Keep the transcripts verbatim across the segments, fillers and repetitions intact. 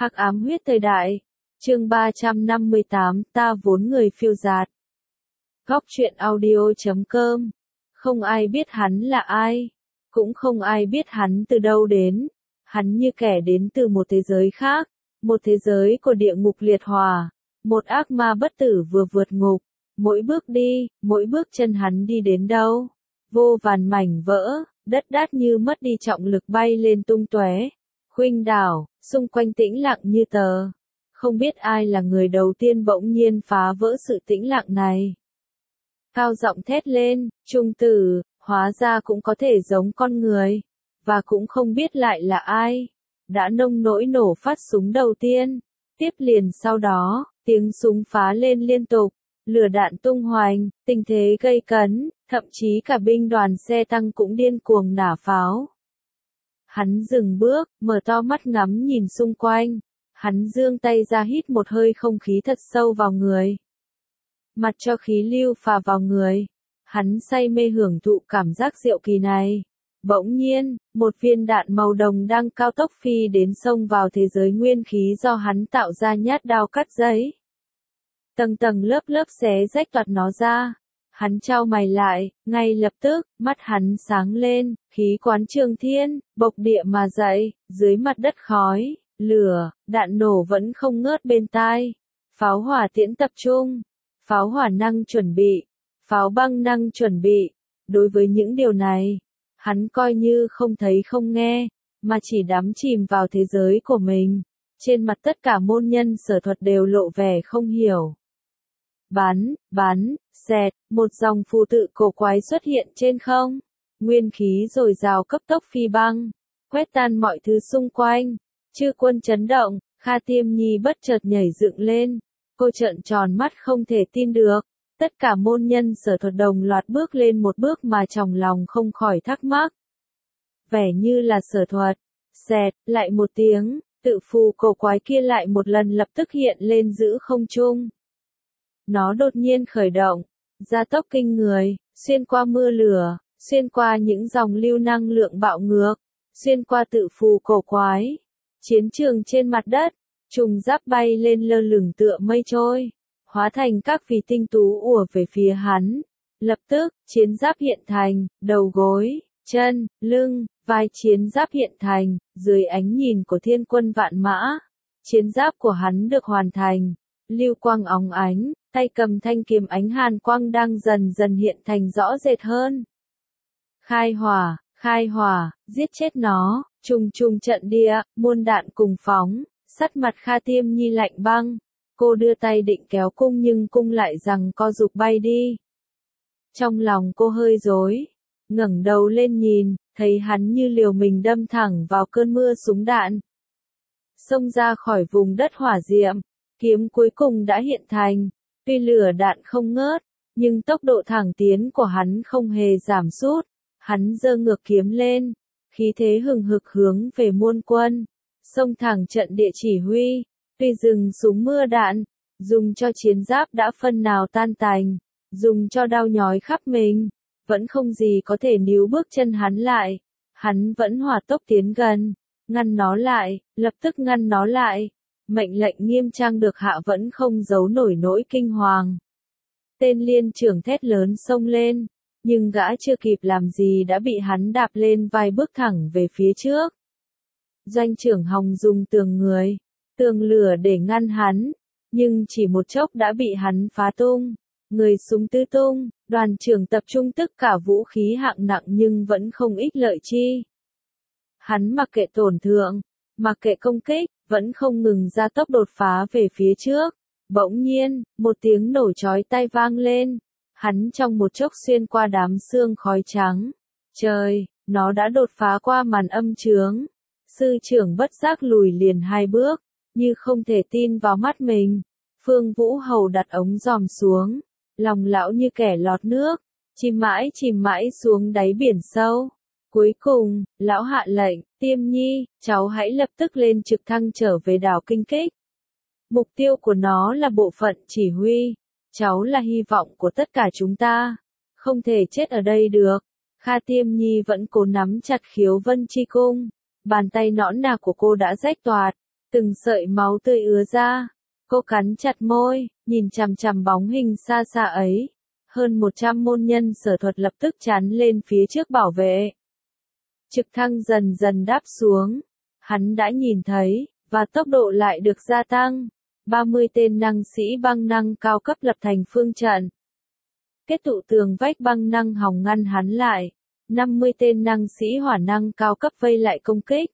Hắc ám huyết thời đại. Chương ba trăm năm mươi tám, ta vốn người phiêu dạt. Góc truyện audio chấm com. Không ai biết hắn là ai, cũng không ai biết hắn từ đâu đến. Hắn như kẻ đến từ một thế giới khác, một thế giới của địa ngục liệt hỏa, một ác ma bất tử vừa vượt ngục. Mỗi bước đi, mỗi bước chân hắn đi đến đâu, vô vàn mảnh vỡ, đất đát như mất đi trọng lực bay lên tung tóe, khuynh đảo, xung quanh tĩnh lặng như tờ. Không biết ai là người đầu tiên bỗng nhiên phá vỡ sự tĩnh lặng này. Cao giọng thét lên, trung tử, hóa ra cũng có thể giống con người, và cũng không biết lại là ai. Đã nông nỗi nổ phát súng đầu tiên, tiếp liền sau đó, tiếng súng phá lên liên tục, lửa đạn tung hoành, tình thế gây cấn, thậm chí cả binh đoàn xe tăng cũng điên cuồng nã pháo. Hắn dừng bước, mở to mắt ngắm nhìn xung quanh. Hắn giương tay ra hít một hơi không khí thật sâu vào người. Mặt cho khí lưu phả vào người. Hắn say mê hưởng thụ cảm giác diệu kỳ này. Bỗng nhiên, một viên đạn màu đồng đang cao tốc phi đến xông vào thế giới nguyên khí do hắn tạo ra nhát đao cắt giấy. Tầng tầng lớp lớp xé rách toạc nó ra. Hắn chau mày lại, ngay lập tức, mắt hắn sáng lên, khí quán trường thiên, bộc địa mà dậy, dưới mặt đất khói, lửa, đạn nổ vẫn không ngớt bên tai. Pháo hỏa tiễn tập trung, pháo hỏa năng chuẩn bị, pháo băng năng chuẩn bị. Đối với những điều này, hắn coi như không thấy không nghe, mà chỉ đắm chìm vào thế giới của mình. Trên mặt tất cả môn nhân sở thuật đều lộ vẻ không hiểu. Bắn, bắn, xẹt, một dòng phù tự cổ quái xuất hiện trên không. Nguyên khí dồi dào cấp tốc phi băng, quét tan mọi thứ xung quanh. Chư quân chấn động, Kha Tiêm Nhi bất chợt nhảy dựng lên. Cô trợn tròn mắt không thể tin được. Tất cả môn nhân sở thuật đồng loạt bước lên một bước mà trong lòng không khỏi thắc mắc. Vẻ như là sở thuật. Xẹt, lại một tiếng, tự phù cổ quái kia lại một lần lập tức hiện lên giữa không trung. Nó đột nhiên khởi động, gia tốc kinh người, xuyên qua mưa lửa, xuyên qua những dòng lưu năng lượng bạo ngược, xuyên qua tự phù cổ quái. Chiến trường trên mặt đất, trùng giáp bay lên lơ lửng tựa mây trôi, hóa thành các vì tinh tú ùa về phía hắn. Lập tức, chiến giáp hiện thành, đầu gối, chân, lưng, vai chiến giáp hiện thành, dưới ánh nhìn của thiên quân vạn mã. Chiến giáp của hắn được hoàn thành, lưu quang óng ánh, tay cầm thanh kiếm ánh hàn quang đang dần dần hiện thành rõ rệt hơn. Khai hỏa, khai hỏa, giết chết nó, trùng trùng trận địa, muôn đạn cùng phóng, sắt mặt Kha Tiêm Nhi lạnh băng. Cô đưa tay định kéo cung nhưng cung lại rằng co giục bay đi. Trong lòng cô hơi rối, ngẩng đầu lên nhìn, thấy hắn như liều mình đâm thẳng vào cơn mưa súng đạn. Xông ra khỏi vùng đất hỏa diệm, kiếm cuối cùng đã hiện thành. Tuy lửa đạn không ngớt, nhưng tốc độ thẳng tiến của hắn không hề giảm sút. Hắn giơ ngược kiếm lên, khí thế hừng hực hướng về muôn quân, xông thẳng trận địa chỉ huy. Tuy dừng súng mưa đạn, dùng cho chiến giáp đã phân nào tan tành, dùng cho đau nhói khắp mình, vẫn không gì có thể níu bước chân hắn lại. Hắn vẫn hỏa tốc tiến gần, ngăn nó lại, lập tức ngăn nó lại. Mệnh lệnh nghiêm trang được hạ vẫn không giấu nổi nỗi kinh hoàng. Tên liên trưởng thét lớn xông lên, nhưng gã chưa kịp làm gì đã bị hắn đạp lên vai bước thẳng về phía trước. Doanh trưởng Hồng dùng tường người, tường lửa để ngăn hắn, nhưng chỉ một chốc đã bị hắn phá tung. Người súng tứ tung, đoàn trưởng tập trung tất cả vũ khí hạng nặng nhưng vẫn không ích lợi chi. Hắn mặc kệ tổn thương, mặc kệ công kích, vẫn không ngừng ra tốc đột phá về phía trước. Bỗng nhiên, một tiếng nổ chói tai vang lên. Hắn trong một chốc xuyên qua đám sương khói trắng. Trời, nó đã đột phá qua màn âm chướng. Sư trưởng bất giác lùi liền hai bước, như không thể tin vào mắt mình. Phương Vũ Hầu đặt ống giòm xuống, lòng lão như kẻ lọt nước, chìm mãi chìm mãi xuống đáy biển sâu. Cuối cùng, lão hạ lệnh, Tiêm Nhi, cháu hãy lập tức lên trực thăng trở về đảo Kinh Kích. Mục tiêu của nó là bộ phận chỉ huy. Cháu là hy vọng của tất cả chúng ta. Không thể chết ở đây được. Kha Tiêm Nhi vẫn cố nắm chặt khiếu vân chi cung. Bàn tay nõn nà của cô đã rách toạc. Từng sợi máu tươi ứa ra. Cô cắn chặt môi, nhìn chằm chằm bóng hình xa xa ấy. Hơn một trăm môn nhân sở thuật lập tức chắn lên phía trước bảo vệ. Trực thăng dần dần đáp xuống. Hắn đã nhìn thấy, và tốc độ lại được gia tăng. ba mươi tên năng sĩ băng năng cao cấp lập thành phương trận. Kết tụ tường vách băng năng hòng ngăn hắn lại. năm mươi tên năng sĩ hỏa năng cao cấp vây lại công kích.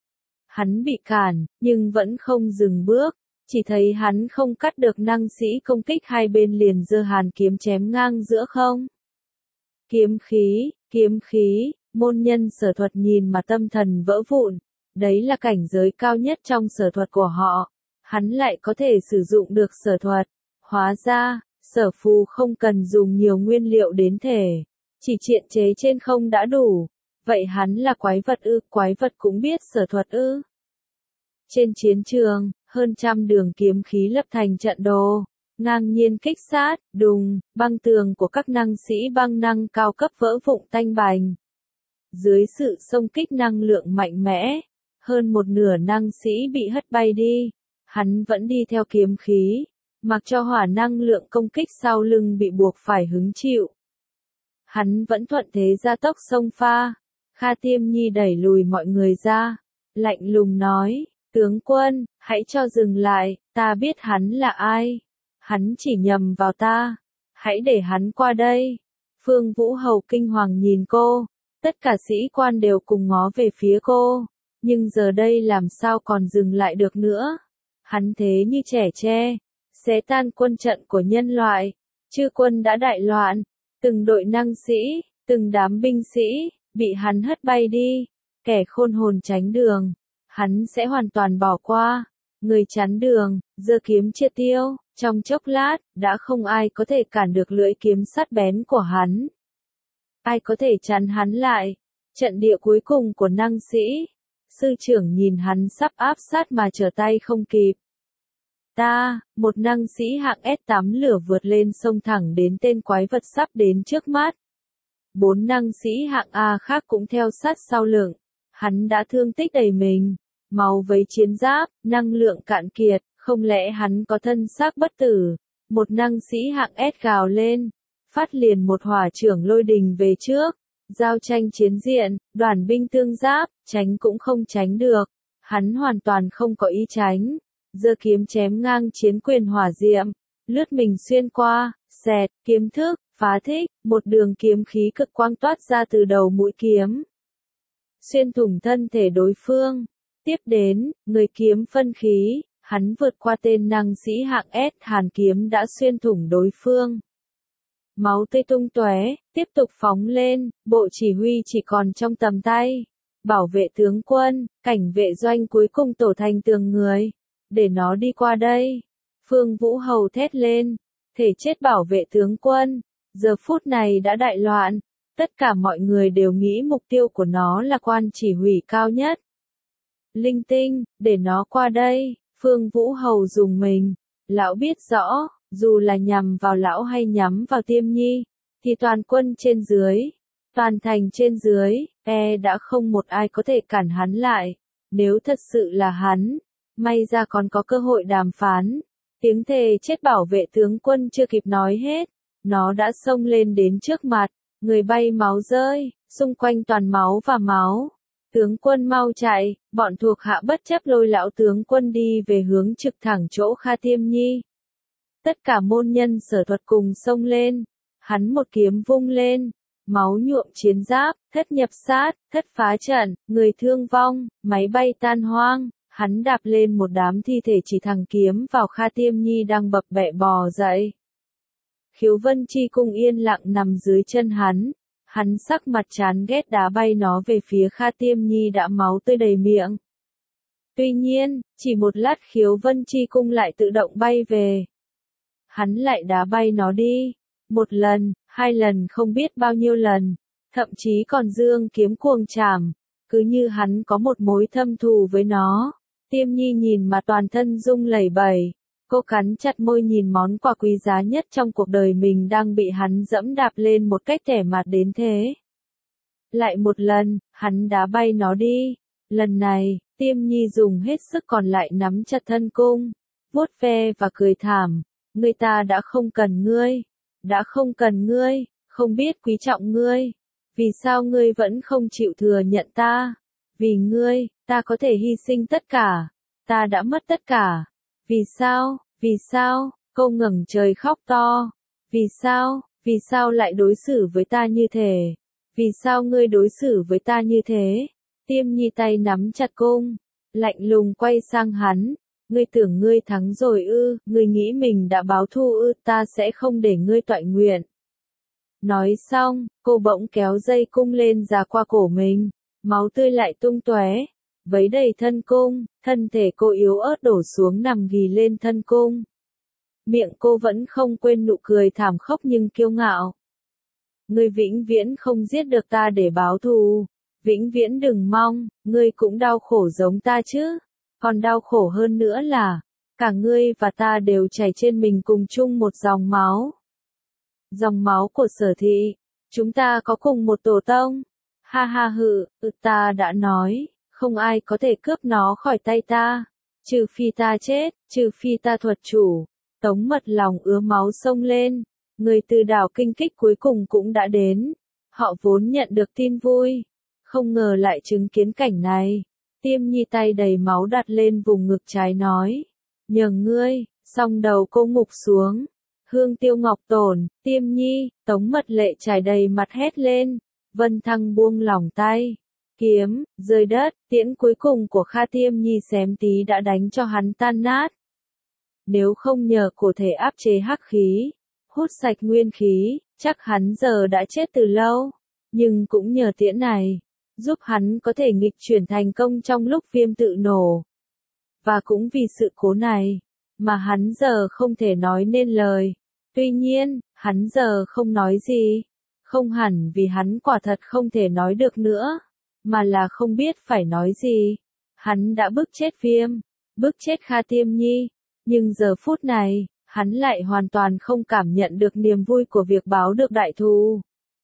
Hắn bị cản, nhưng vẫn không dừng bước. Chỉ thấy hắn không cắt được năng sĩ công kích, hai bên liền giơ hàn kiếm chém ngang giữa không. Kiếm khí, kiếm khí, môn nhân sở thuật nhìn mà tâm thần vỡ vụn. Đấy là cảnh giới cao nhất trong sở thuật của họ. Hắn lại có thể sử dụng được sở thuật. Hóa ra, sở phù không cần dùng nhiều nguyên liệu đến thể. Chỉ triện chế trên không đã đủ. Vậy hắn là quái vật ư? Quái vật cũng biết sở thuật ư? Trên chiến trường, hơn trăm đường kiếm khí lập thành trận đồ. Ngang nhiên kích sát, đùng, băng tường của các năng sĩ băng năng cao cấp vỡ vụn tanh bành. Dưới sự xông kích năng lượng mạnh mẽ, hơn một nửa năng sĩ bị hất bay đi. Hắn vẫn đi theo kiếm khí, mặc cho hỏa năng lượng công kích sau lưng bị buộc phải hứng chịu. Hắn vẫn thuận thế gia tốc xông pha. Kha Tiêm Nhi đẩy lùi mọi người ra, lạnh lùng nói, tướng quân, hãy cho dừng lại, ta biết hắn là ai. Hắn chỉ nhầm vào ta, hãy để hắn qua đây. Phương Vũ Hầu kinh hoàng nhìn cô, tất cả sĩ quan đều cùng ngó về phía cô, nhưng giờ đây làm sao còn dừng lại được nữa. Hắn thế như trẻ tre, xé tan quân trận của nhân loại. Chư quân đã đại loạn, từng đội năng sĩ, từng đám binh sĩ, bị hắn hất bay đi. Kẻ khôn hồn tránh đường, hắn sẽ hoàn toàn bỏ qua. Người chắn đường, giơ kiếm triệt tiêu, trong chốc lát, đã không ai có thể cản được lưỡi kiếm sắc bén của hắn. Ai có thể chắn hắn lại? Trận địa cuối cùng của năng sĩ. Sư trưởng nhìn hắn sắp áp sát mà trở tay không kịp. Ta, một năng sĩ hạng S tám lửa vượt lên sông thẳng đến tên quái vật sắp đến trước mắt. Bốn năng sĩ hạng A khác cũng theo sát sau lưng. Hắn đã thương tích đầy mình, máu vấy chiến giáp, năng lượng cạn kiệt, không lẽ hắn có thân xác bất tử? Một năng sĩ hạng S gào lên, phát liền một hỏa trưởng lôi đình về trước. Giao tranh chiến diện, đoàn binh tương giáp, tránh cũng không tránh được. Hắn hoàn toàn không có ý tránh. Giơ kiếm chém ngang chiến quyền hỏa diệm, lướt mình xuyên qua, xẹt, kiếm thức, phá thích, một đường kiếm khí cực quang toát ra từ đầu mũi kiếm. Xuyên thủng thân thể đối phương. Tiếp đến, người kiếm phân khí, hắn vượt qua tên năng sĩ hạng S, hàn kiếm đã xuyên thủng đối phương. Máu tươi tung tóe, tiếp tục phóng lên, bộ chỉ huy chỉ còn trong tầm tay. Bảo vệ tướng quân, cảnh vệ doanh cuối cùng tổ thành tường người. Để nó đi qua đây. Phương Vũ Hầu thét lên. Thể chết bảo vệ tướng quân. Giờ phút này đã đại loạn. Tất cả mọi người đều nghĩ mục tiêu của nó là quan chỉ huy cao nhất. Linh tinh, để nó qua đây. Phương Vũ Hầu dùng mình. Lão biết rõ, dù là nhằm vào lão hay nhắm vào Tiêm Nhi, thì toàn quân trên dưới, toàn thành trên dưới, e đã không một ai có thể cản hắn lại. Nếu thật sự là hắn, may ra còn có cơ hội đàm phán. Tiếng thề chết bảo vệ tướng quân chưa kịp nói hết, nó đã xông lên đến trước mặt, người bay máu rơi, xung quanh toàn máu và máu. Tướng quân mau chạy, bọn thuộc hạ bất chấp lôi lão tướng quân đi về hướng trực thẳng chỗ Kha Tiêm Nhi. Tất cả môn nhân sở thuật cùng xông lên, hắn một kiếm vung lên, máu nhuộm chiến giáp, thất nhập sát, thất phá trận, người thương vong, máy bay tan hoang. Hắn đạp lên một đám thi thể chỉ thẳng kiếm vào Kha Tiêm Nhi đang bập bẹ bò dậy. Khiếu Vân Chi Cung yên lặng nằm dưới chân hắn. Hắn sắc mặt chán ghét đá bay nó về phía Kha Tiêm Nhi đã máu tươi đầy miệng. Tuy nhiên, chỉ một lát Khiếu Vân Chi Cung lại tự động bay về. Hắn lại đá bay nó đi. Một lần, hai lần không biết bao nhiêu lần. Thậm chí còn dương kiếm cuồng chảm. Cứ như hắn có một mối thâm thù với nó. Tiêm Nhi nhìn mà toàn thân rung lẩy bẩy. Cô cắn chặt môi nhìn món quà quý giá nhất trong cuộc đời mình đang bị hắn dẫm đạp lên một cách tẻ mạt đến thế. Lại một lần, hắn đá bay nó đi. Lần này, Tiêm Nhi dùng hết sức còn lại nắm chặt thân cung, vuốt ve và cười thảm, người ta đã không cần ngươi, đã không cần ngươi, không biết quý trọng ngươi, vì sao ngươi vẫn không chịu thừa nhận ta, vì ngươi, ta có thể hy sinh tất cả, ta đã mất tất cả, vì sao, vì sao, cô ngẩng trời khóc to, vì sao, vì sao lại đối xử với ta như thế, vì sao ngươi đối xử với ta như thế, Tiêm Nhi tay nắm chặt cung, lạnh lùng quay sang hắn, ngươi tưởng ngươi thắng rồi ư, ngươi nghĩ mình đã báo thù ư, ta sẽ không để ngươi toại nguyện. Nói xong, cô bỗng kéo dây cung lên già qua cổ mình, máu tươi lại tung tóe, vấy đầy thân cung, thân thể cô yếu ớt đổ xuống nằm ghì lên thân cung. Miệng cô vẫn không quên nụ cười thảm khốc nhưng kiêu ngạo. Ngươi vĩnh viễn không giết được ta để báo thù, vĩnh viễn đừng mong, ngươi cũng đau khổ giống ta chứ, còn đau khổ hơn nữa là, cả ngươi và ta đều chảy trên mình cùng chung một dòng máu. Dòng máu của Sở Thị, chúng ta có cùng một tổ tông. Ha ha hự, ừ, ta đã nói, không ai có thể cướp nó khỏi tay ta, trừ phi ta chết, trừ phi ta thuật chủ. Tống Mật lòng ứa máu sông lên, người từ đảo Kinh Kích cuối cùng cũng đã đến. Họ vốn nhận được tin vui, không ngờ lại chứng kiến cảnh này. Tiêm Nhi tay đầy máu đặt lên vùng ngực trái nói, nhờ ngươi, song đầu cô ngục xuống. Hương Tiêu Ngọc Tổn, Tiêm Nhi, Tống Mật lệ trải đầy mặt hét lên, Vân Thăng buông lỏng tay, kiếm, rơi đất, tiễn cuối cùng của Kha Tiêm Nhi xém tí đã đánh cho hắn tan nát. Nếu không nhờ cổ thể áp chế hắc khí, hút sạch nguyên khí, chắc hắn giờ đã chết từ lâu, nhưng cũng nhờ tiễn này, giúp hắn có thể nghịch chuyển thành công trong lúc viêm tự nổ. Và cũng vì sự cố này, mà hắn giờ không thể nói nên lời. Tuy nhiên, hắn giờ không nói gì, không hẳn vì hắn quả thật không thể nói được nữa, mà là không biết phải nói gì. Hắn đã bức chết viêm, bức chết Kha Tiêm Nhi, nhưng giờ phút này, hắn lại hoàn toàn không cảm nhận được niềm vui của việc báo được đại thù.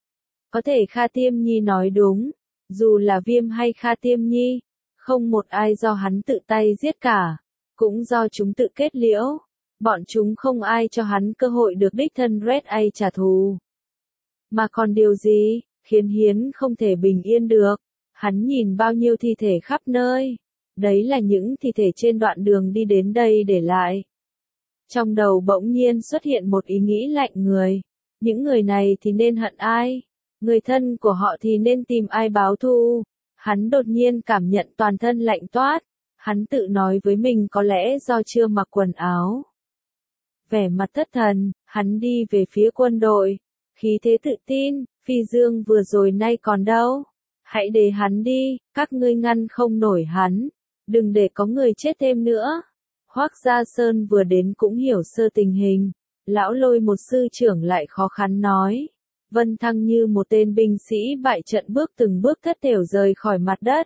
Có thể Kha Tiêm Nhi nói đúng, dù là viêm hay Kha Tiêm Nhi, không một ai do hắn tự tay giết cả, cũng do chúng tự kết liễu. Bọn chúng không ai cho hắn cơ hội được đích thân Red A trả thù. Mà còn điều gì, khiến Hiến không thể bình yên được? Hắn nhìn bao nhiêu thi thể khắp nơi. Đấy là những thi thể trên đoạn đường đi đến đây để lại. Trong đầu bỗng nhiên xuất hiện một ý nghĩ lạnh người. Những người này thì nên hận ai? Người thân của họ thì nên tìm ai báo thù? Hắn đột nhiên cảm nhận toàn thân lạnh toát. Hắn tự nói với mình có lẽ do chưa mặc quần áo. Vẻ mặt thất thần, hắn đi về phía quân đội. Khí thế tự tin, Phi Dương vừa rồi nay còn đâu. Hãy để hắn đi, các ngươi ngăn không nổi hắn. Đừng để có người chết thêm nữa. Hoắc Gia Sơn vừa đến cũng hiểu sơ tình hình. Lão Lôi một sư trưởng lại khó khăn nói. Vân Thăng như một tên binh sĩ bại trận bước từng bước thất thểu rời khỏi mặt đất.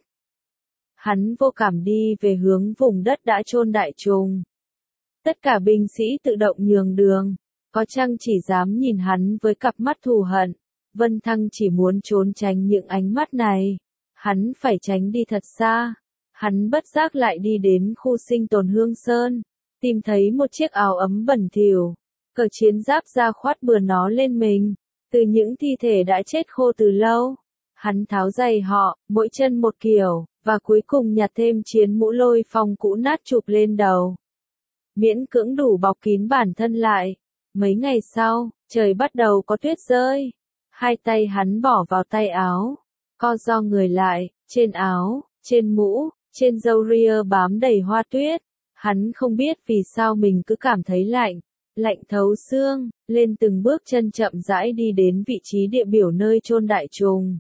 Hắn vô cảm đi về hướng vùng đất đã chôn đại trùng. Tất cả binh sĩ tự động nhường đường, có chăng chỉ dám nhìn hắn với cặp mắt thù hận. Vân Thăng chỉ muốn trốn tránh những ánh mắt này. Hắn phải tránh đi thật xa. Hắn bất giác lại đi đến khu sinh tồn Hương Sơn, tìm thấy một chiếc áo ấm bẩn thỉu, cởi chiến giáp ra khoát bừa nó lên mình, từ những thi thể đã chết khô từ lâu. Hắn tháo giày họ, mỗi chân một kiểu, và cuối cùng nhặt thêm chiến mũ Lôi Phong cũ nát chụp lên đầu. Miễn cưỡng đủ bọc kín bản thân lại. Mấy ngày sau, trời bắt đầu có tuyết rơi. Hai tay hắn bỏ vào tay áo, co ro người lại, trên áo, trên mũ, trên râu ria bám đầy hoa tuyết. Hắn không biết vì sao mình cứ cảm thấy lạnh, lạnh thấu xương, lên từng bước chân chậm rãi đi đến vị trí địa biểu nơi chôn đại trùng.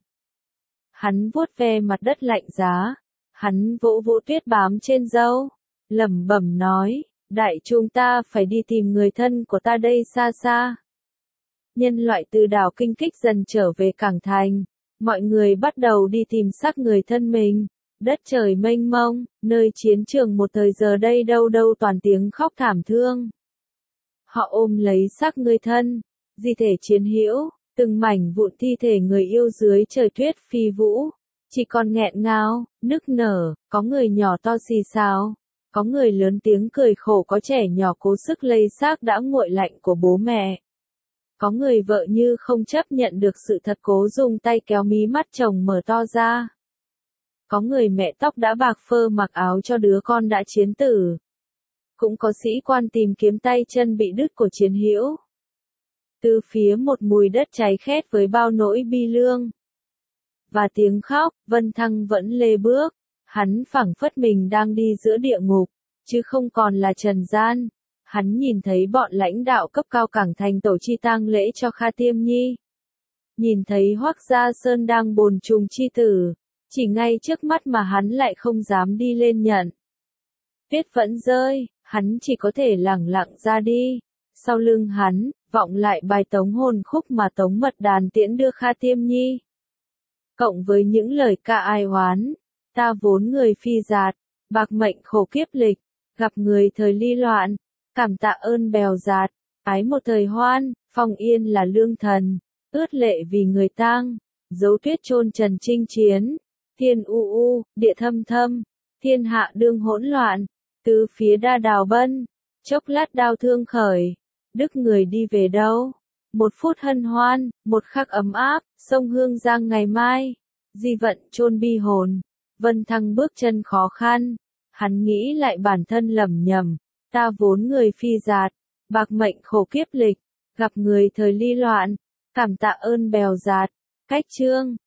Hắn vuốt ve mặt đất lạnh giá, hắn vỗ vỗ tuyết bám trên râu, lẩm bẩm nói, đại trùng ta phải đi tìm người thân của ta đây xa xa. Nhân loại từ đảo Kinh Kích dần trở về cảng thành, mọi người bắt đầu đi tìm xác người thân mình. Đất trời mênh mông, nơi chiến trường một thời giờ đây đâu đâu toàn tiếng khóc thảm thương. Họ ôm lấy xác người thân, di thể chiến hữu, từng mảnh vụn thi thể người yêu dưới trời tuyết phi vũ, chỉ còn nghẹn ngào, nức nở, có người nhỏ to xì xào, có người lớn tiếng cười khổ, có trẻ nhỏ cố sức lay xác đã nguội lạnh của bố mẹ. Có người vợ như không chấp nhận được sự thật cố dùng tay kéo mí mắt chồng mở to ra. Có người mẹ tóc đã bạc phơ mặc áo cho đứa con đã chiến tử. Cũng có sĩ quan tìm kiếm tay chân bị đứt của chiến hữu. Từ phía một mùi đất cháy khét với bao nỗi bi lương. Và tiếng khóc, Vân Thăng vẫn lê bước. Hắn phảng phất mình đang đi giữa địa ngục, chứ không còn là trần gian. Hắn nhìn thấy bọn lãnh đạo cấp cao cảng thành tổ chi tang lễ cho Kha Tiêm Nhi. Nhìn thấy Hoắc Gia Sơn đang bồn chùng chi tử. Chỉ ngay trước mắt mà hắn lại không dám đi lên nhận. Tuyết vẫn rơi, hắn chỉ có thể lẳng lặng ra đi. Sau lưng hắn, vọng lại bài tống hồn khúc mà Tống Mật Đàn tiễn đưa Kha Tiêm Nhi. Cộng với những lời ca ai oán, ta vốn người phi dạt, bạc mệnh khổ kiếp lịch, gặp người thời ly loạn, cảm tạ ơn bèo dạt, ái một thời hoan, phong yên là lương thần, ướt lệ vì người tang, dấu tuyết chôn trần chinh chiến, thiên u u, địa thâm thâm, thiên hạ đương hỗn loạn, tứ phía đa đào bân, chốc lát đau thương khởi, đức người đi về đâu? Một phút hân hoan, một khắc ấm áp, sông Hương Giang ngày mai, di vận chôn bi hồn. Vân Thăng bước chân khó khăn, hắn nghĩ lại bản thân lầm nhầm, ta vốn người phi dạt, bạc mệnh khổ kiếp lịch, gặp người thời ly loạn, cảm tạ ơn bèo dạt, cách chương.